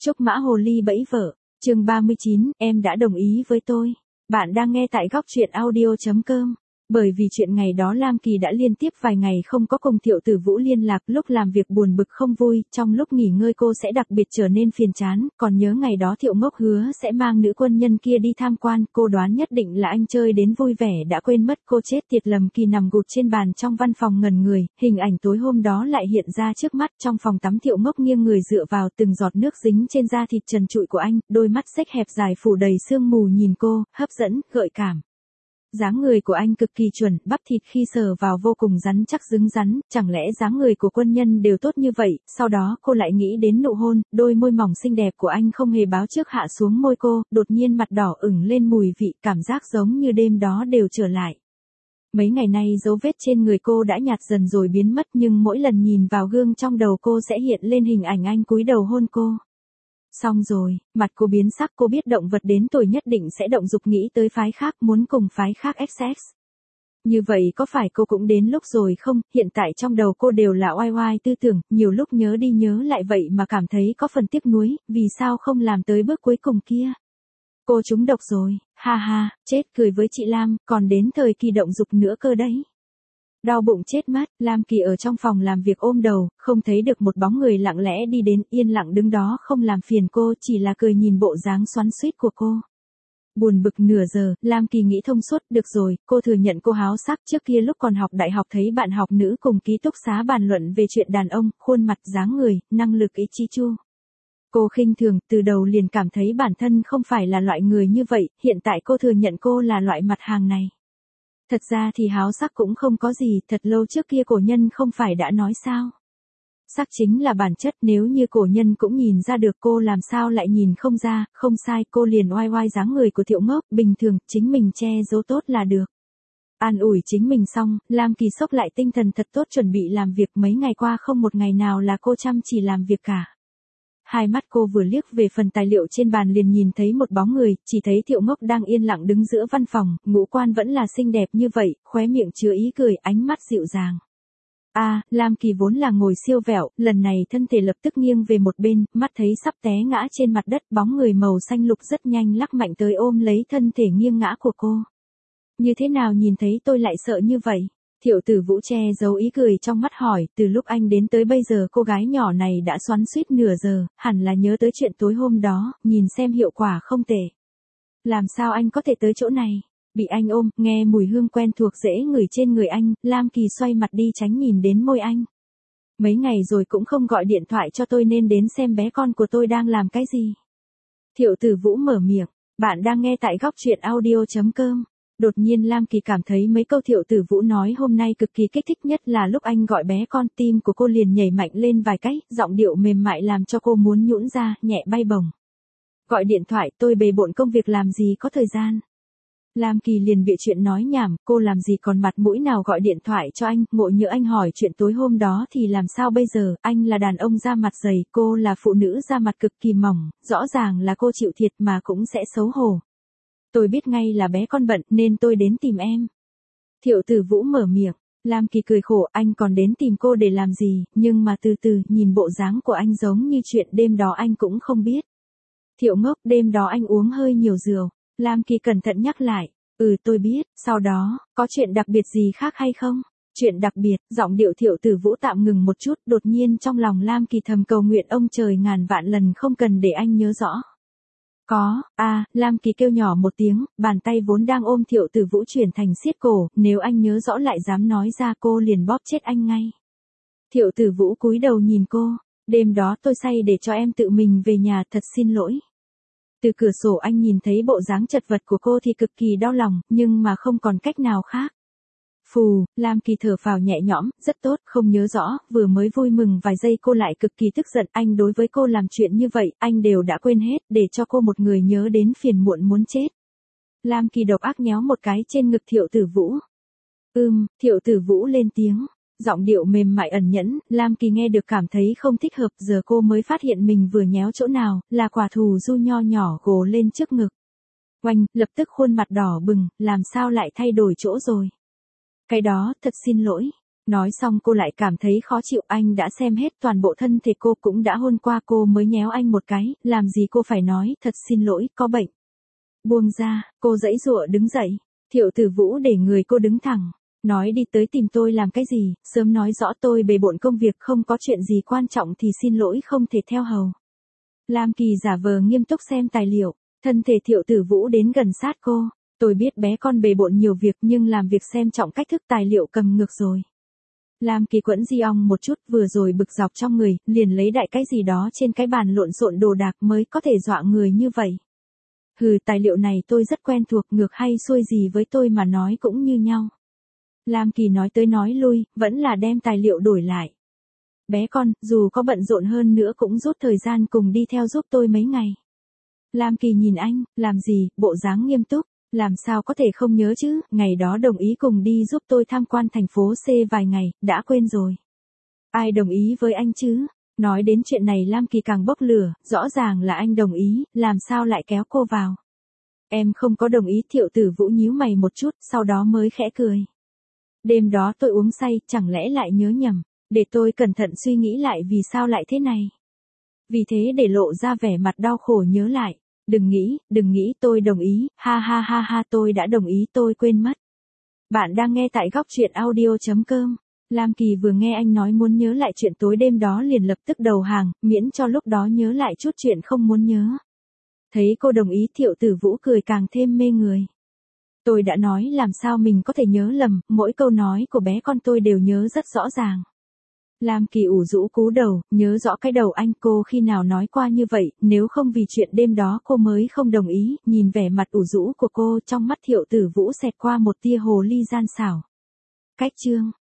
Trúc Mã Hồ Ly bẫy vợ, chương 39, em đã đồng ý với tôi. Bạn đang nghe tại góc truyện audio.com. Bởi vì chuyện ngày đó Lam Kỳ đã liên tiếp vài ngày không có cùng Thiệu Tử Vũ liên lạc, lúc làm việc buồn bực không vui, trong lúc nghỉ ngơi cô sẽ đặc biệt trở nên phiền chán, còn nhớ ngày đó Thiệu Ngốc hứa sẽ mang nữ quân nhân kia đi tham quan, cô đoán nhất định là anh chơi đến vui vẻ đã quên mất cô chết tiệt. Lầm Kỳ nằm gục trên bàn trong văn phòng ngẩn người, hình ảnh tối hôm đó lại hiện ra trước mắt. Trong phòng tắm Thiệu Ngốc nghiêng người dựa vào, từng giọt nước dính trên da thịt trần trụi của anh, đôi mắt xếch hẹp dài phủ đầy sương mù nhìn cô, hấp dẫn, gợi cảm. Dáng người của anh cực kỳ chuẩn, bắp thịt khi sờ vào vô cùng rắn chắc cứng rắn, chẳng lẽ dáng người của quân nhân đều tốt như vậy? Sau đó cô lại nghĩ đến nụ hôn, đôi môi mỏng xinh đẹp của anh không hề báo trước hạ xuống môi cô, đột nhiên mặt đỏ ửng lên mùi vị, cảm giác giống như đêm đó đều trở lại. Mấy ngày nay dấu vết trên người cô đã nhạt dần rồi biến mất, nhưng mỗi lần nhìn vào gương trong đầu cô sẽ hiện lên hình ảnh anh cúi đầu hôn cô. Xong rồi, mặt cô biến sắc, cô biết động vật đến tuổi nhất định sẽ động dục nghĩ tới phái khác, muốn cùng phái khác XX. Như vậy có phải cô cũng đến lúc rồi không? Hiện tại trong đầu cô đều là oai oai tư tưởng, nhiều lúc nhớ đi nhớ lại vậy mà cảm thấy có phần tiếc nuối, vì sao không làm tới bước cuối cùng kia? Cô trúng độc rồi, ha ha, chết cười với chị Lam, còn đến thời kỳ động dục nữa cơ đấy. Đau bụng chết mất, Lam Kỳ ở trong phòng làm việc ôm đầu, không thấy được một bóng người lặng lẽ đi đến, yên lặng đứng đó không làm phiền cô, chỉ là cười nhìn bộ dáng xoắn xuýt của cô. Buồn bực nửa giờ, Lam Kỳ nghĩ thông suốt, được rồi, cô thừa nhận cô háo sắc, trước kia lúc còn học đại học thấy bạn học nữ cùng ký túc xá bàn luận về chuyện đàn ông, khuôn mặt, dáng người, năng lực ý chí chu. Cô khinh thường, từ đầu liền cảm thấy bản thân không phải là loại người như vậy, hiện tại cô thừa nhận cô là loại mặt hàng này. Thật ra thì háo sắc cũng không có gì, thật lâu trước kia cổ nhân không phải đã nói sao. Sắc chính là bản chất, nếu như cổ nhân cũng nhìn ra được cô làm sao lại nhìn không ra, không sai, cô liền oai oai dáng người của Thiệu Ngốc, bình thường, chính mình che giấu tốt là được. An ủi chính mình xong, Lam Kỳ xốc lại tinh thần thật tốt chuẩn bị làm việc, mấy ngày qua không một ngày nào là cô chăm chỉ làm việc cả. Hai mắt cô vừa liếc về phần tài liệu trên bàn liền nhìn thấy một bóng người, chỉ thấy Thiệu Ngốc đang yên lặng đứng giữa văn phòng, ngũ quan vẫn là xinh đẹp như vậy, khóe miệng chứa ý cười, ánh mắt dịu dàng. Lam Kỳ vốn là ngồi siêu vẹo, lần này thân thể lập tức nghiêng về một bên, mắt thấy sắp té ngã trên mặt đất, bóng người màu xanh lục rất nhanh lắc mạnh tới ôm lấy thân thể nghiêng ngã của cô. Như thế nào nhìn thấy tôi lại sợ như vậy? Thiệu Tử Vũ che giấu ý cười trong mắt hỏi, từ lúc anh đến tới bây giờ cô gái nhỏ này đã xoắn xuýt nửa giờ, hẳn là nhớ tới chuyện tối hôm đó, nhìn xem hiệu quả không tệ. Làm sao anh có thể tới chỗ này? Bị anh ôm, nghe mùi hương quen thuộc dễ ngửi trên người anh, Lam Kỳ xoay mặt đi tránh nhìn đến môi anh. Mấy ngày rồi cũng không gọi điện thoại cho tôi nên đến xem bé con của tôi đang làm cái gì. Thiệu Tử Vũ mở miệng, bạn đang nghe tại góc truyện audio.com. Đột nhiên Lam Kỳ cảm thấy mấy câu Thiệu Tử Vũ nói hôm nay cực kỳ kích thích, nhất là lúc anh gọi bé con, tim của cô liền nhảy mạnh lên vài cái, giọng điệu mềm mại làm cho cô muốn nhũn ra, nhẹ bay bổng. Gọi điện thoại, tôi bề bộn công việc làm gì có thời gian. Lam Kỳ liền bịa chuyện nói nhảm, cô làm gì còn mặt mũi nào gọi điện thoại cho anh, ngộ nhỡ anh hỏi chuyện tối hôm đó thì làm sao bây giờ, anh là đàn ông da mặt dày, cô là phụ nữ da mặt cực kỳ mỏng, rõ ràng là cô chịu thiệt mà cũng sẽ xấu hổ. Tôi biết ngay là bé con bận nên tôi đến tìm em. Thiệu Tử Vũ mở miệng, Lam Kỳ cười khổ, anh còn đến tìm cô để làm gì, nhưng mà từ từ, nhìn bộ dáng của anh giống như chuyện đêm đó anh cũng không biết. Thiệu Ngốc, đêm đó anh uống hơi nhiều rượu. Lam Kỳ cẩn thận nhắc lại, tôi biết, sau đó, có chuyện đặc biệt gì khác hay không? Chuyện đặc biệt, giọng điệu Thiệu Tử Vũ tạm ngừng một chút, đột nhiên trong lòng Lam Kỳ thầm cầu nguyện ông trời ngàn vạn lần không cần để anh nhớ rõ. Có, Lam Kỳ kêu nhỏ một tiếng, bàn tay vốn đang ôm Thiệu Tử Vũ chuyển thành siết cổ, nếu anh nhớ rõ lại dám nói ra cô liền bóp chết anh ngay. Thiệu Tử Vũ cúi đầu nhìn cô, đêm đó tôi say để cho em tự mình về nhà, thật xin lỗi. Từ cửa sổ anh nhìn thấy bộ dáng chật vật của cô thì cực kỳ đau lòng, nhưng mà không còn cách nào khác. Phù, Lam Kỳ thở phào nhẹ nhõm, rất tốt, không nhớ rõ, vừa mới vui mừng vài giây cô lại cực kỳ tức giận, anh đối với cô làm chuyện như vậy, anh đều đã quên hết, để cho cô một người nhớ đến phiền muộn muốn chết. Lam Kỳ độc ác nhéo một cái trên ngực Thiệu Tử Vũ. Thiệu Tử Vũ lên tiếng, giọng điệu mềm mại ẩn nhẫn, Lam Kỳ nghe được cảm thấy không thích hợp, giờ cô mới phát hiện mình vừa nhéo chỗ nào, là quả thù du nho nhỏ gồ lên trước ngực. Oanh, lập tức khuôn mặt đỏ bừng, làm sao lại thay đổi chỗ rồi. Cái đó, thật xin lỗi. Nói xong cô lại cảm thấy khó chịu, anh đã xem hết toàn bộ thân thể cô, cũng đã hôn qua cô mới nhéo anh một cái, làm gì cô phải nói, thật xin lỗi, có bệnh. Buông ra, cô giãy giụa đứng dậy. Thiệu Tử Vũ để người cô đứng thẳng. Nói đi tới tìm tôi làm cái gì, sớm nói rõ tôi bề bộn công việc, không có chuyện gì quan trọng thì xin lỗi không thể theo hầu. Lam Kỳ giả vờ nghiêm túc xem tài liệu, thân thể Thiệu Tử Vũ đến gần sát cô. Tôi biết bé con bề bộn nhiều việc nhưng làm việc xem trọng cách thức, tài liệu cầm ngược rồi. Lam Kỳ quẫn di ong một chút, vừa rồi bực dọc trong người, liền lấy đại cái gì đó trên cái bàn lộn xộn đồ đạc mới có thể dọa người như vậy. Hừ, tài liệu này tôi rất quen thuộc, ngược hay xuôi gì với tôi mà nói cũng như nhau. Lam Kỳ nói tới nói lui, vẫn là đem tài liệu đổi lại. Bé con, dù có bận rộn hơn nữa cũng rút thời gian cùng đi theo giúp tôi mấy ngày. Lam Kỳ nhìn anh, làm gì, bộ dáng nghiêm túc, làm sao có thể không nhớ chứ, ngày đó đồng ý cùng đi giúp tôi tham quan thành phố C vài ngày, đã quên rồi. Ai đồng ý với anh chứ? Nói đến chuyện này Lam Kỳ càng bốc lửa, rõ ràng là anh đồng ý, làm sao lại kéo cô vào. Em không có đồng ý. Thiệu Tử Vũ nhíu mày một chút, sau đó mới khẽ cười. Đêm đó tôi uống say, chẳng lẽ lại nhớ nhầm, để tôi cẩn thận suy nghĩ lại vì sao lại thế này. Vì thế để lộ ra vẻ mặt đau khổ nhớ lại. Đừng nghĩ tôi đồng ý, ha ha ha ha, tôi đã đồng ý, tôi quên mất. Bạn đang nghe tại góc truyện audio.com. Lam Kỳ vừa nghe anh nói muốn nhớ lại chuyện tối đêm đó liền lập tức đầu hàng, miễn cho lúc đó nhớ lại chút chuyện không muốn nhớ. Thấy cô đồng ý, Thiệu Tử Vũ cười càng thêm mê người. Tôi đã nói làm sao mình có thể nhớ lầm, mỗi câu nói của bé con tôi đều nhớ rất rõ ràng. Lam Kỳ ủ rũ cúi đầu, nhớ rõ cái đầu anh, cô khi nào nói qua như vậy, nếu không vì chuyện đêm đó cô mới không đồng ý. Nhìn vẻ mặt ủ rũ của cô, trong mắt Thiệu Tử Vũ xẹt qua một tia hồ ly gian xảo. Cách chương